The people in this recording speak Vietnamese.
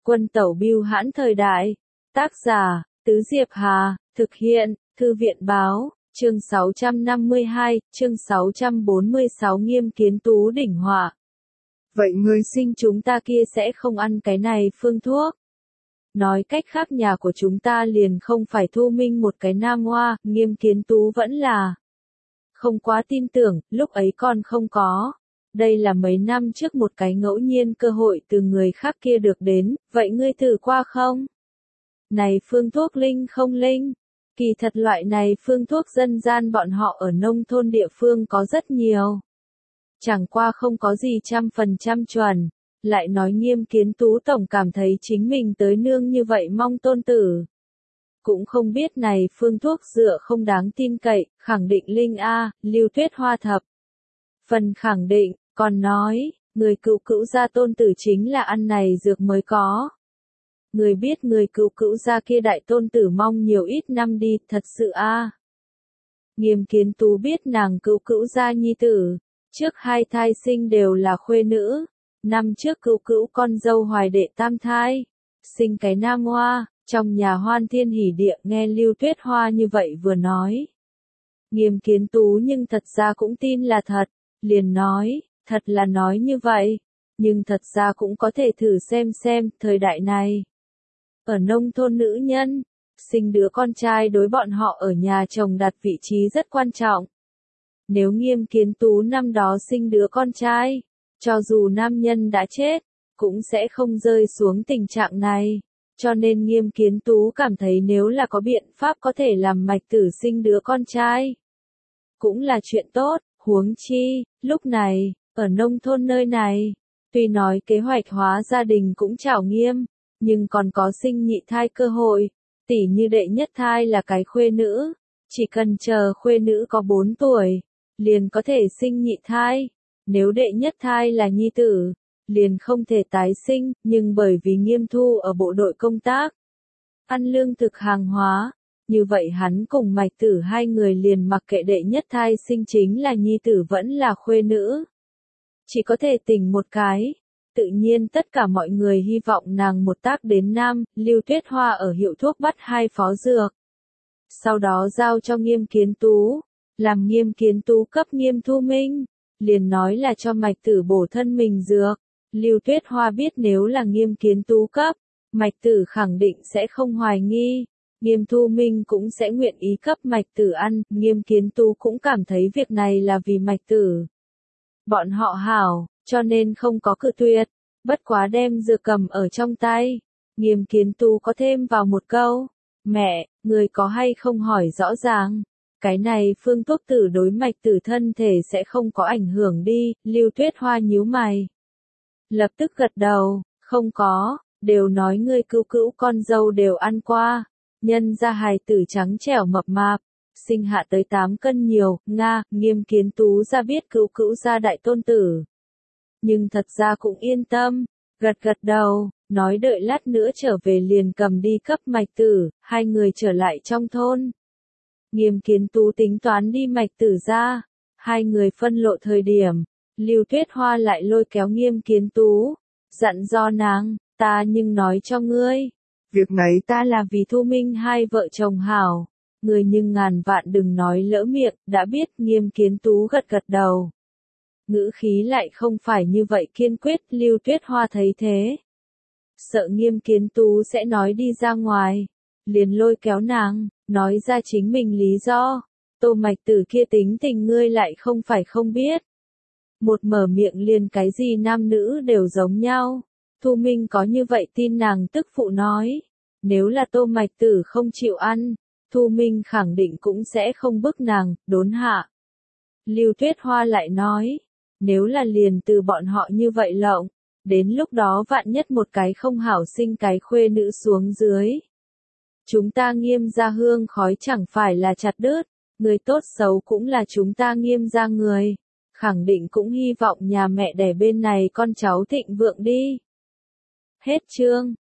Quân tẩu bưu hãn thời đại. Tác giả, Tứ Diệp Hà, thực hiện, Thư viện báo, chương 652, chương 646 Nghiêm Kiến Tú đỉnh họa. Vậy người sinh chúng ta kia sẽ không ăn cái này phương thuốc. Nói cách khác nhà của chúng ta liền không phải Thu Minh một cái nam hoa, Nghiêm Kiến Tú vẫn là không quá tin tưởng, lúc ấy còn không có. Đây là mấy năm trước một cái ngẫu nhiên cơ hội từ người khác kia được đến, vậy ngươi thử qua không? Này phương thuốc linh không linh? Kỳ thật loại này phương thuốc dân gian bọn họ ở nông thôn địa phương có rất nhiều. Chẳng qua không có gì 100% chuẩn. Lại nói Nghiêm Kiến Tú tổng cảm thấy chính mình tới nương như vậy mong tôn tử. Cũng không biết này phương thuốc dựa không đáng tin cậy, khẳng định linh A, Lưu Tuyết Hoa thập. Phần khẳng định, còn nói, người cữu cữu gia tôn tử chính là ăn này dược mới có. Người biết người cữu cữu gia kia đại tôn tử mong nhiều ít năm đi, thật sự A. Nghiêm Kiến Tú biết nàng cữu cữu gia nhi tử, trước hai thai sinh đều là khuê nữ. Năm trước cữu cữu con dâu hoài đệ tam thai, sinh cái nam hoa, trong nhà hoan thiên hỉ địa nghe Lưu Tuyết Hoa như vậy vừa nói. Nghiêm Kiến Tú nhưng thật ra cũng tin là thật, liền nói, thật là nói như vậy, nhưng thật ra cũng có thể thử xem, thời đại này. Ở nông thôn nữ nhân, sinh đứa con trai đối bọn họ ở nhà chồng đặt vị trí rất quan trọng. Nếu Nghiêm Kiến Tú năm đó sinh đứa con trai, cho dù nam nhân đã chết, cũng sẽ không rơi xuống tình trạng này. Cho nên Nghiêm Kiến Tú cảm thấy nếu là có biện pháp có thể làm mạch tử sinh đứa con trai, cũng là chuyện tốt, huống chi, lúc này, ở nông thôn nơi này, tuy nói kế hoạch hóa gia đình cũng chảo nghiêm, nhưng còn có sinh nhị thai cơ hội, tỉ như đệ nhất thai là cái khuê nữ, chỉ cần chờ khuê nữ có 4 tuổi, liền có thể sinh nhị thai. Nếu đệ nhất thai là nhi tử, liền không thể tái sinh, nhưng bởi vì Nghiêm Thu ở bộ đội công tác, ăn lương thực hàng hóa, như vậy hắn cùng mạch tử hai người liền mặc kệ đệ nhất thai sinh chính là nhi tử vẫn là khuê nữ. Chỉ có thể tỉnh một cái, tự nhiên tất cả mọi người hy vọng nàng một tác đến nam, Lưu Tuyết Hoa ở hiệu thuốc bắt 2 phó dược. Sau đó giao cho Nghiêm Kiến Tú, làm Nghiêm Kiến Tú cấp Nghiêm Thu Minh. Liền nói là cho mạch tử bổ thân mình dược. Lưu Tuyết Hoa biết nếu là Nghiêm Kiến Tú cấp, mạch tử khẳng định sẽ không hoài nghi. Nghiêm Thu Minh cũng sẽ nguyện ý cấp mạch tử ăn. Nghiêm Kiến Tú cũng cảm thấy việc này là vì mạch tử. Bọn họ hảo, cho nên không có cự tuyệt. Bất quá đem dược cầm ở trong tay. Nghiêm Kiến Tú có thêm vào một câu. Mẹ, người có hay không hỏi rõ ràng. Cái này phương thuốc tử đối mạch tử thân thể sẽ không có ảnh hưởng đi, Lưu Tuyết Hoa nhíu mày. Lập tức gật đầu, không có, đều nói ngươi cữu cữu con dâu đều ăn qua, nhân ra hài tử trắng trẻo mập mạp, sinh hạ tới 8 cân nhiều, Nga, Nghiêm Kiến Tú ra biết cữu cữu ra đại tôn tử. Nhưng thật ra cũng yên tâm, gật đầu, nói đợi lát nữa trở về liền cầm đi cấp mạch tử, hai người trở lại trong thôn. Nghiêm Kiến Tú tính toán đi mạch tử ra, hai người phân lộ thời điểm, Lưu Tuyết Hoa lại lôi kéo Nghiêm Kiến Tú, dặn do nàng, ta nhưng nói cho ngươi, việc này ta là vì Thu Minh hai vợ chồng hảo, ngươi nhưng ngàn vạn đừng nói lỡ miệng, đã biết. Nghiêm Kiến Tú gật đầu. Ngữ khí lại không phải như vậy kiên quyết, Lưu Tuyết Hoa thấy thế. Sợ Nghiêm Kiến Tú sẽ nói đi ra ngoài, liền lôi kéo nàng, nói ra chính mình lý do. Tô mạch tử kia tính tình ngươi lại không phải không biết. Một mở miệng liền cái gì nam nữ đều giống nhau. Thu Minh có như vậy tin nàng tức phụ nói. Nếu là Tô mạch tử không chịu ăn, Thu Minh khẳng định cũng sẽ không bức nàng, đốn hạ. Lưu Tuyết Hoa lại nói, nếu là liền từ bọn họ như vậy lộng, đến lúc đó vạn nhất một cái không hảo sinh cái khuê nữ xuống dưới. Chúng ta Nghiêm gia hương khói chẳng phải là chặt đứt, người tốt xấu cũng là chúng ta Nghiêm gia người, khẳng định cũng hy vọng nhà mẹ đẻ bên này con cháu thịnh vượng đi. Hết chương.